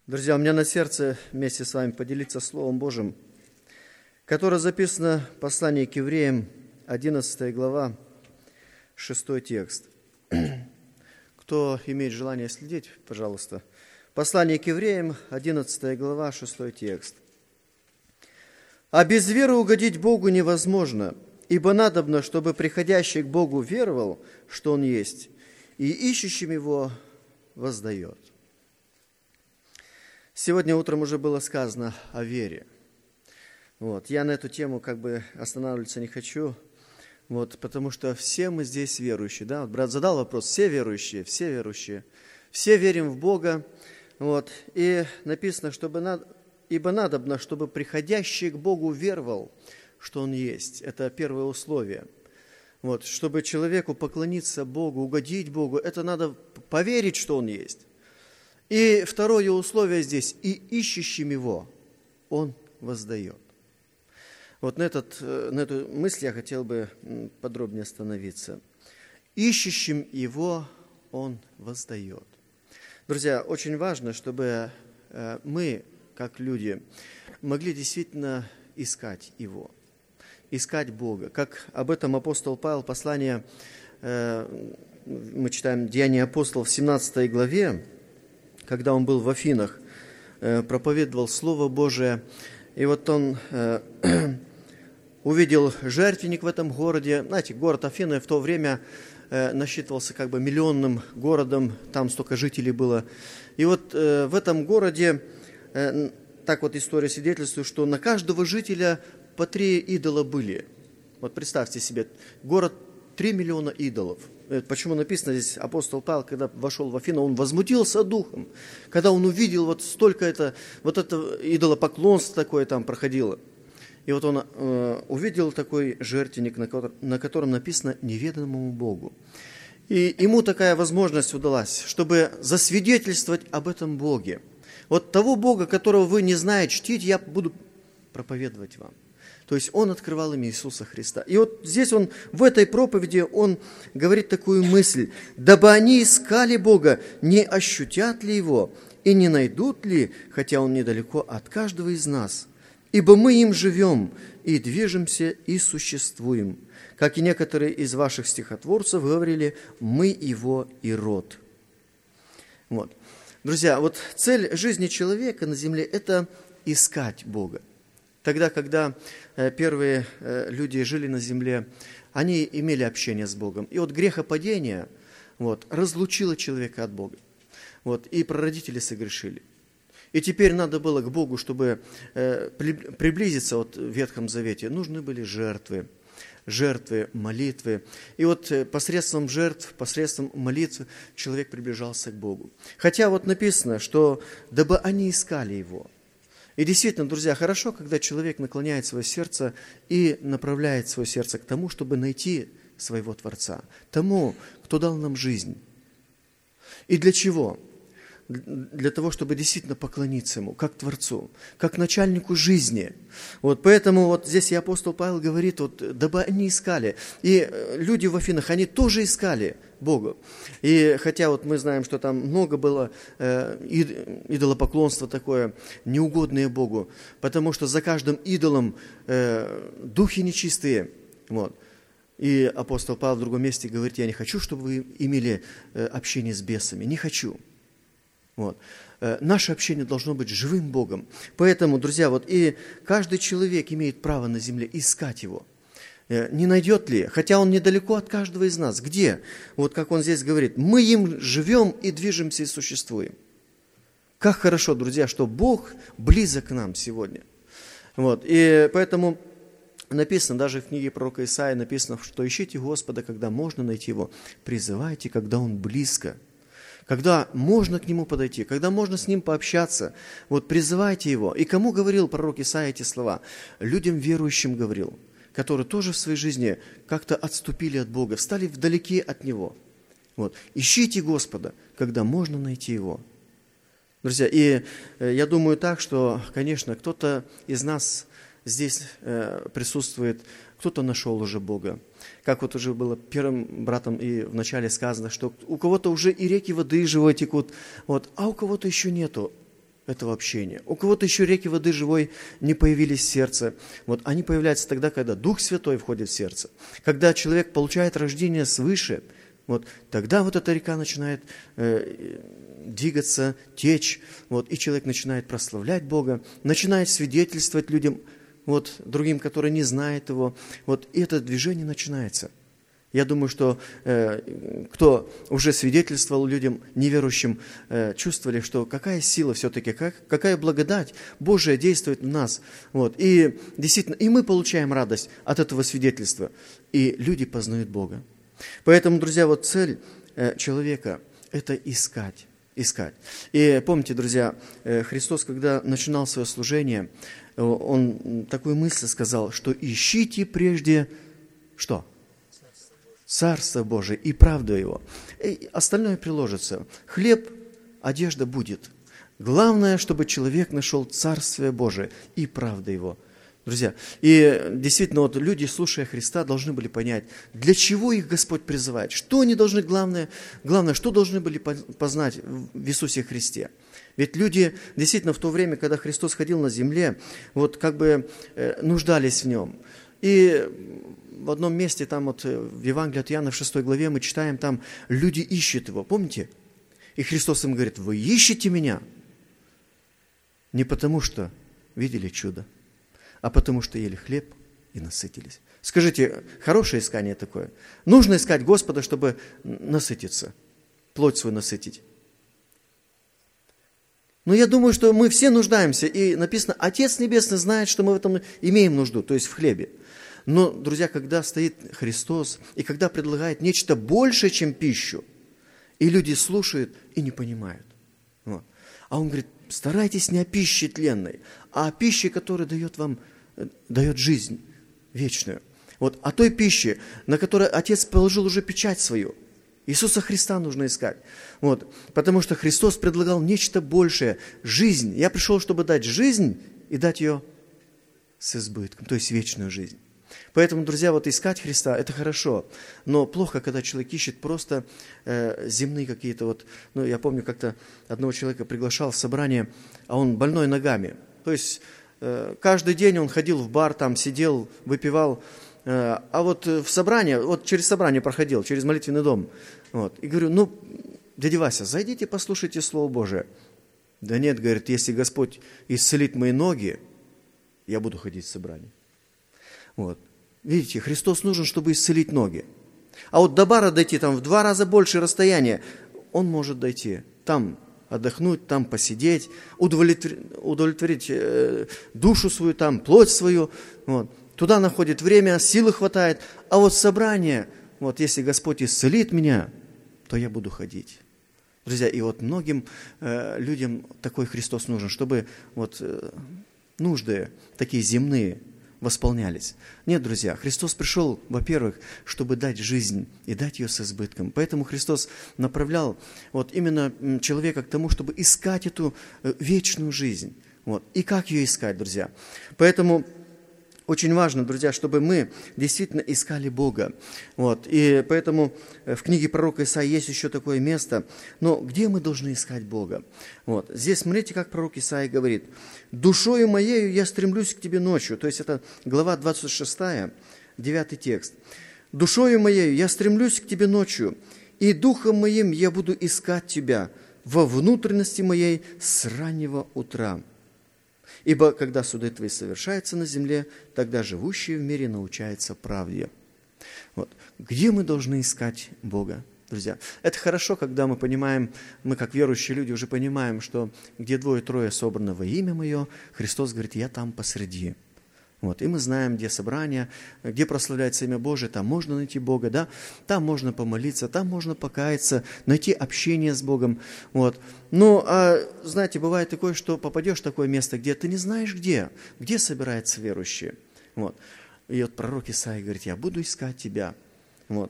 Друзья, у меня на сердце вместе с вами поделиться Словом Божьим, которое записано в послании к Евреям, 11 глава, 6 текст. Кто имеет желание следить, пожалуйста. Послание к Евреям, 11 глава, 6 текст. «А без веры угодить Богу невозможно, ибо надобно, чтобы приходящий к Богу веровал, что Он есть, и ищущим Его воздает». Сегодня утром уже было сказано о вере. Я на эту тему останавливаться не хочу, потому что все мы здесь верующие. Да? Брат задал вопрос, все верующие, все верим в Бога. И написано, ибо надобно, чтобы приходящий к Богу веровал, что Он есть. Это первое условие. Чтобы человеку поклониться Богу, угодить Богу, это надо поверить, что Он есть. И второе условие здесь, и ищущим Его Он воздает. На эту мысль я хотел бы подробнее остановиться. Ищущим Его Он воздает. Друзья, очень важно, чтобы мы, как люди, могли действительно искать Его, искать Бога. Как об этом апостол Павел, послание, мы читаем Деяния апостолов в 17 главе, когда он был в Афинах, проповедовал Слово Божие, и он увидел жертвенник в этом городе. Знаете, город Афины в то время насчитывался миллионным городом, там столько жителей было. И в этом городе, так история свидетельствует, что на каждого жителя по 3 идола были. Представьте себе, город 3 миллиона идолов. Почему написано здесь, апостол Павел, когда вошел в Афину, он возмутился духом, когда он увидел столько это идолопоклонство такое там проходило. И он увидел такой жертвенник, на котором написано «неведомому Богу». И ему такая возможность удалась, чтобы засвидетельствовать об этом Боге. Того Бога, которого вы не знаете, чтите, я буду проповедовать вам. То есть он открывал им Иисуса Христа. И здесь он, в этой проповеди, он говорит такую мысль: «Дабы они искали Бога, не ощутят ли Его, и не найдут ли, хотя Он недалеко от каждого из нас? Ибо мы им живем, и движемся, и существуем. Как и некоторые из ваших стихотворцев говорили, мы Его и род». Друзья, цель жизни человека на земле – это искать Бога. Тогда, когда первые люди жили на земле, они имели общение с Богом. И грехопадение разлучило человека от Бога. И прародители согрешили. И теперь надо было к Богу, чтобы приблизиться в Ветхом Завете, нужны были жертвы, молитвы. И посредством жертв, посредством молитв человек приближался к Богу. Хотя написано, что дабы они искали Его. И действительно, друзья, хорошо, когда человек наклоняет свое сердце и направляет свое сердце к тому, чтобы найти своего Творца, тому, кто дал нам жизнь. И для чего? Для того, чтобы действительно поклониться Ему, как Творцу, как начальнику жизни. Поэтому здесь и апостол Павел говорит, дабы они искали. И люди в Афинах, они тоже искали Бога. И хотя мы знаем, что там много было идолопоклонства такое, неугодное Богу, потому что за каждым идолом духи нечистые. И апостол Павел в другом месте говорит: я не хочу, чтобы вы имели общение с бесами, не хочу. Наше общение должно быть с живым Богом. Поэтому, друзья, и каждый человек имеет право на земле искать Его. Не найдет ли? Хотя Он недалеко от каждого из нас. Где? Как он здесь говорит, мы им живем и движемся и существуем. Как хорошо, друзья, что Бог близок к нам сегодня. И поэтому написано, даже в книге пророка Исаии написано, что ищите Господа, когда можно найти Его, призывайте, когда Он близко. Когда можно к Нему подойти, когда можно с Ним пообщаться, призывайте Его. И кому говорил пророк Исаия эти слова? Людям верующим говорил, которые тоже в своей жизни как-то отступили от Бога, стали вдалеке от Него. Ищите Господа, когда можно найти Его. Друзья, и я думаю так, что, конечно, кто-то из нас здесь присутствует, кто-то нашел уже Бога. Как уже было первым братом и вначале сказано, что у кого-то уже и реки воды живой текут, а у кого-то еще нету этого общения. У кого-то еще реки воды живой не появились в сердце. Вот они появляются тогда, когда Дух Святой входит в сердце. Когда человек получает рождение свыше, вот, тогда вот эта река начинает двигаться, течь, вот, и человек начинает прославлять Бога, начинает свидетельствовать людям, вот, другим, которые не знают Его. Вот, и это движение начинается. Я думаю, что кто уже свидетельствовал людям, неверующим, чувствовали, что какая сила все-таки, какая благодать Божия действует в нас. Вот. И действительно, и мы получаем радость от этого свидетельства. И люди познают Бога. Поэтому, друзья, вот цель человека – это искать. И помните, друзья, Христос, когда начинал свое служение, Он такую мысль сказал, что ищите прежде что? Царство Божие и правду Его. И остальное приложится. Хлеб, одежда будет. Главное, чтобы человек нашел Царствие Божие и правду Его. Друзья, и действительно, вот люди, слушая Христа, должны были понять, для чего их Господь призывает, что они должны, главное, что должны были познать в Иисусе Христе. Ведь люди действительно в то время, когда Христос ходил на земле, вот как бы нуждались в Нем. И в одном месте, там вот в Евангелии от Иоанна в 6 главе мы читаем, там люди ищут Его, помните? И Христос им говорит, вы ищете Меня не потому, что видели чудо, а потому, что ели хлеб и насытились. Скажите, хорошее искание такое? Нужно искать Господа, чтобы насытиться, плоть свою насытить. Но я думаю, что мы все нуждаемся, и написано, Отец Небесный знает, что мы в этом имеем нужду, то есть в хлебе. Но, друзья, когда стоит Христос, и когда предлагает нечто большее, чем пищу, и люди слушают и не понимают. Вот. А Он говорит, старайтесь не о пище тленной, а о пище, которая дает жизнь вечную. Вот, о той пище, на которой Отец положил уже печать свою. Иисуса Христа нужно искать. Вот, потому что Христос предлагал нечто большее, жизнь. Я пришел, чтобы дать жизнь и дать ее с избытком, то есть вечную жизнь. Поэтому, друзья, вот искать Христа – это хорошо, но плохо, когда человек ищет просто земные какие-то вот… Ну, я помню, как-то одного человека приглашал в собрание, а он больной ногами. То есть каждый день он ходил в бар, там сидел, выпивал, а вот в собрание, вот через собрание проходил, через молитвенный дом. Вот. И говорю, ну, дядя Вася, зайдите, послушайте Слово Божие. Да нет, говорит, если Господь исцелит мои ноги, я буду ходить в собрание. Вот. Видите, Христос нужен, чтобы исцелить ноги. А вот до бара дойти, там в 2 раза больше расстояние, Он может дойти. Там отдохнуть, там посидеть, удовлетворить душу свою, там, плоть свою. Вот. Туда находит время, силы хватает. А вот собрание, вот если Господь исцелит меня, то я буду ходить. Друзья, и вот многим людям такой Христос нужен, чтобы вот нужды такие земные восполнялись. Нет, друзья, Христос пришел, во-первых, чтобы дать жизнь и дать ее с избытком. Поэтому Христос направлял вот именно человека к тому, чтобы искать эту вечную жизнь. Вот. И как ее искать, друзья? Поэтому очень важно, друзья, чтобы мы действительно искали Бога. Вот. И поэтому в книге пророка Исаии есть еще такое место. Но где мы должны искать Бога? Вот. Здесь смотрите, как пророк Исаия говорит. «Душою моею я стремлюсь к тебе ночью». То есть это глава 26, 9 текст. «Душою моею я стремлюсь к тебе ночью, и духом моим я буду искать тебя во внутренности моей с раннего утра. Ибо когда суды твои совершаются на земле, тогда живущие в мире научаются правде». Вот. Где мы должны искать Бога, друзья? Это хорошо, когда мы понимаем, мы как верующие люди уже понимаем, что где 2-3 собраны во имя Мое, Христос говорит, я там посреди. Вот. И мы знаем, где собрание, где прославляется имя Божие, там можно найти Бога, да? Там можно помолиться, там можно покаяться, найти общение с Богом. Вот. Ну, знаете, бывает такое, что попадешь в такое место, где ты не знаешь, где собираются верующие. Вот. И вот пророк Исаия говорит, я буду искать тебя. Вот.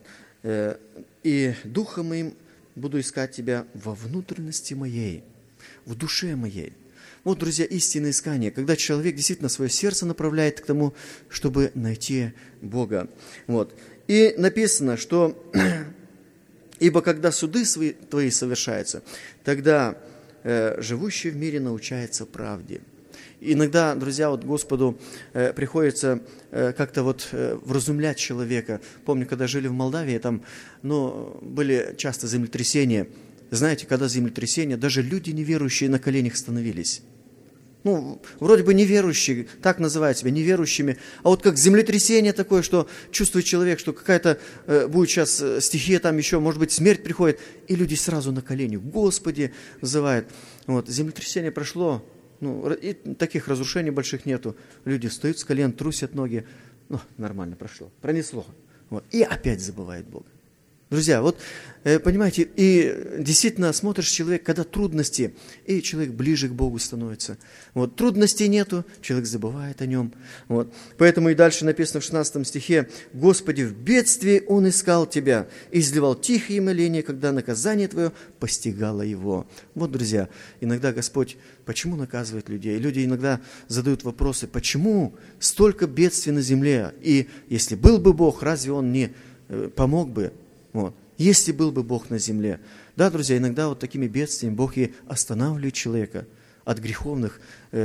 И духом моим буду искать тебя во внутренности моей, в душе моей. Вот, друзья, истинное искание, когда человек действительно свое сердце направляет к тому, чтобы найти Бога. Вот. И написано, что «Ибо когда суды твои совершаются, тогда живущий в мире научается правде». Иногда, друзья, вот Господу приходится как-то вот вразумлять человека. Помню, когда жили в Молдавии, там, были часто землетрясения. Знаете, когда землетрясения, даже люди неверующие на коленях становились. Вроде бы неверующие, так называют себя, неверующими. А вот как землетрясение такое, что чувствует человек, что какая-то будет сейчас стихия, там еще, может быть, смерть приходит, и люди сразу на колени, «Господи», взывают. Вот, землетрясение прошло, и таких разрушений больших нету. Люди встают с колен, трусят ноги, нормально прошло, пронесло. Вот, и опять забывает Бога. Друзья, вот, понимаете, и действительно смотришь человек, когда трудности, и человек ближе к Богу становится. Вот, трудностей нету, человек забывает о нем. Вот. Поэтому и дальше написано в 16 стихе: «Господи, в бедствии Он искал Тебя, и изливал тихие моления, когда наказание Твое постигало его». Вот, друзья, иногда Господь почему наказывает людей? Люди иногда задают вопросы, почему столько бедствий на земле? И если был бы Бог, разве Он не помог бы? Вот. Если был бы Бог на земле. Да, друзья, иногда вот такими бедствиями Бог и останавливает человека от греховных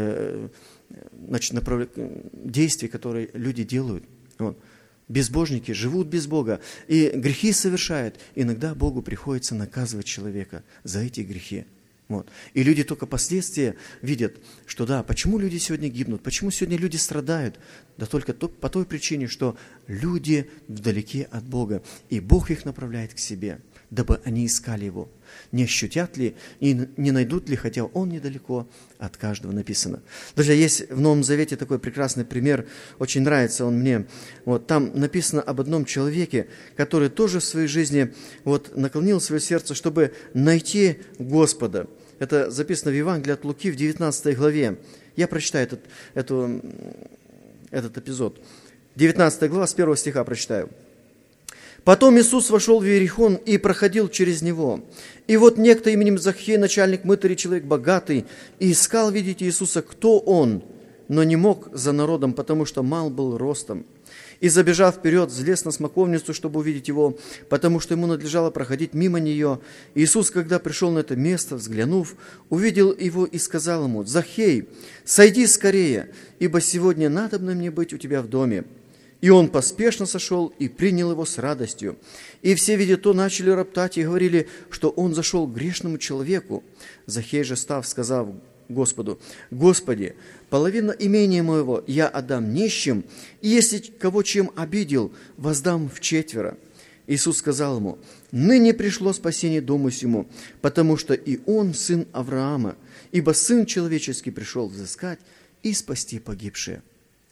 действий, которые люди делают. Вот. Безбожники живут без Бога и грехи совершают. Иногда Богу приходится наказывать человека за эти грехи. Вот. И люди только последствия видят, что да, почему люди сегодня гибнут, почему сегодня люди страдают? Да только по той причине, что люди вдалеке от Бога, и Бог их направляет к себе, дабы они искали Его. Не ощутят ли, и не найдут ли, хотя Он недалеко от каждого, написано. Друзья, есть в Новом Завете такой прекрасный пример, очень нравится он мне. Вот, там написано об одном человеке, который тоже в своей жизни наклонил свое сердце, чтобы найти Господа. Это записано в Евангелии от Луки в 19 главе. Я прочитаю этот эпизод. 19 глава, с 1 стиха прочитаю. «Потом Иисус вошел в Иерихон и проходил через него. И вот некто именем Захей, начальник мытарей, человек богатый, и искал видеть Иисуса, кто он, но не мог за народом, потому что мал был ростом. И, забежав вперед, взлез на смоковницу, чтобы увидеть его, потому что ему надлежало проходить мимо нее. Иисус, когда пришел на это место, взглянув, увидел его и сказал ему: «Захей, сойди скорее, ибо сегодня надобно мне быть у тебя в доме». И он поспешно сошел и принял его с радостью. И все, видя то, начали роптать и говорили, что он зашел к грешному человеку. Захей же, став, сказав Господу: «Господи, половина имения моего я отдам нищим, и если кого чем обидел, воздам вчетверо». Иисус сказал ему: «Ныне пришло спасение дому сему, потому что и он сын Авраама, ибо Сын Человеческий пришел взыскать и спасти погибшие».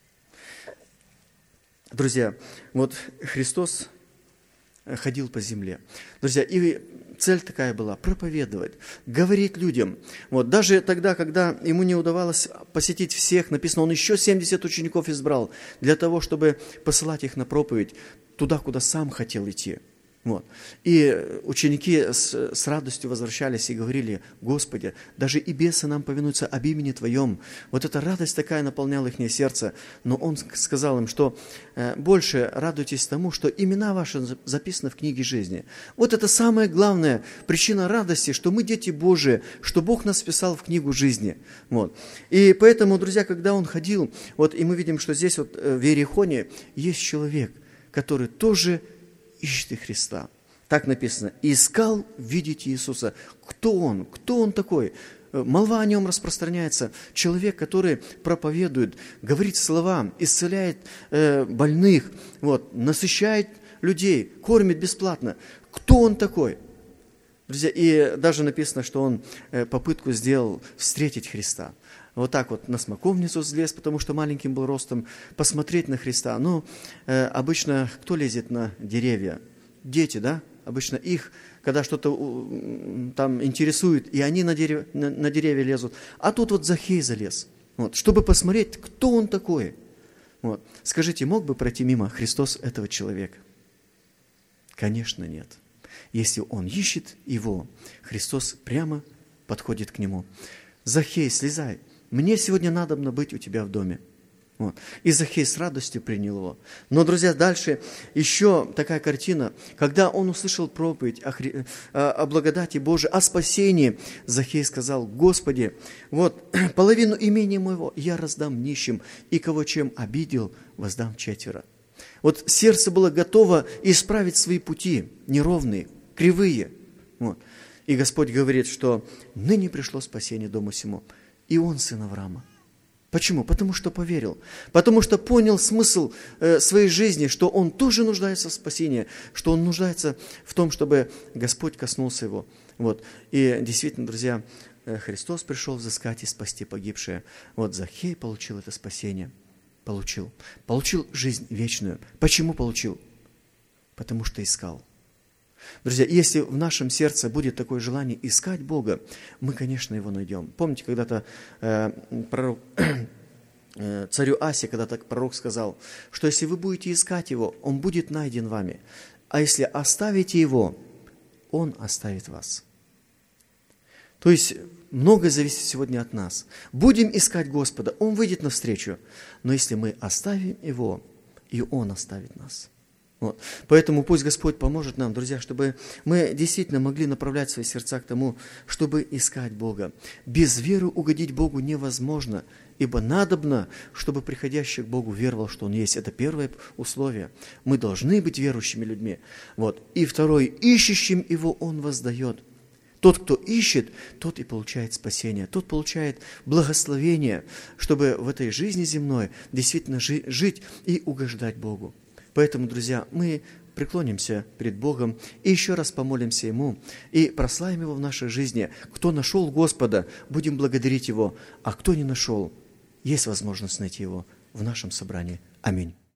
Друзья, вот Христос ходил по земле. Друзья, и цель такая была – проповедовать, говорить людям. Вот, даже тогда, когда ему не удавалось посетить всех, написано, он еще 70 учеников избрал для того, чтобы посылать их на проповедь туда, куда сам хотел идти. Вот. И ученики с радостью возвращались и говорили: «Господи, даже и бесы нам повинуются об имени Твоем». Вот эта радость такая наполняла их сердце. Но Он сказал им, что больше радуйтесь тому, что имена ваши записаны в книге жизни. Вот это самая главная причина радости, что мы дети Божии, что Бог нас вписал в книгу жизни. Вот. И поэтому, друзья, когда Он ходил, и мы видим, что здесь в Иерихоне есть человек, который тоже ищет Христа. Так написано: «Искал видеть Иисуса». Кто Он? Кто Он такой? Молва о Нем распространяется. Человек, который проповедует, говорит слова, исцеляет больных, насыщает людей, кормит бесплатно. Кто Он такой? Друзья, и даже написано, что Он попытку сделал встретить Христа. Вот так на смоковницу взлез, потому что маленьким был ростом, посмотреть на Христа. Обычно кто лезет на деревья? Дети, да? Обычно их, когда что-то там интересует, и они на деревья лезут. А тут Захей залез, чтобы посмотреть, кто он такой. Скажите, мог бы пройти мимо Христос этого человека? Конечно, нет. Если он ищет его, Христос прямо подходит к нему. «Захей, слезай. Мне сегодня надобно быть у тебя в доме». Вот. И Захей с радостью принял его. Но, друзья, дальше еще такая картина. Когда он услышал проповедь о благодати Божией, о спасении, Захей сказал: Господи, вот половину имения моего я раздам нищим, и кого чем обидел, воздам четверо. Вот сердце было готово исправить свои пути, неровные, кривые. Вот. И Господь говорит, что ныне пришло спасение дому сему. И он сын Авраама. Почему? Потому что поверил. Потому что понял смысл своей жизни, что он тоже нуждается в спасении, что он нуждается в том, чтобы Господь коснулся его. Вот. И действительно, друзья, Христос пришел взыскать и спасти погибшее. Вот Захей получил это спасение. Получил жизнь вечную. Почему получил? Потому что искал. Друзья, если в нашем сердце будет такое желание искать Бога, мы, конечно, его найдем. Помните, когда-то царю Асе, когда-то пророк сказал, что если вы будете искать его, он будет найден вами. А если оставите его, он оставит вас. То есть, многое зависит сегодня от нас. Будем искать Господа, он выйдет навстречу. Но если мы оставим его, и он оставит нас. Вот. Поэтому пусть Господь поможет нам, друзья, чтобы мы действительно могли направлять свои сердца к тому, чтобы искать Бога. Без веры угодить Богу невозможно, ибо надобно, чтобы приходящий к Богу веровал, что Он есть. Это первое условие. Мы должны быть верующими людьми. Вот. И второе, ищущим Его Он воздает. Тот, кто ищет, тот и получает спасение, тот получает благословение, чтобы в этой жизни земной действительно жить и угождать Богу. Поэтому, друзья, мы преклонимся перед Богом и еще раз помолимся Ему и прославим Его в нашей жизни. Кто нашел Господа, будем благодарить Его, а кто не нашел, есть возможность найти Его в нашем собрании. Аминь.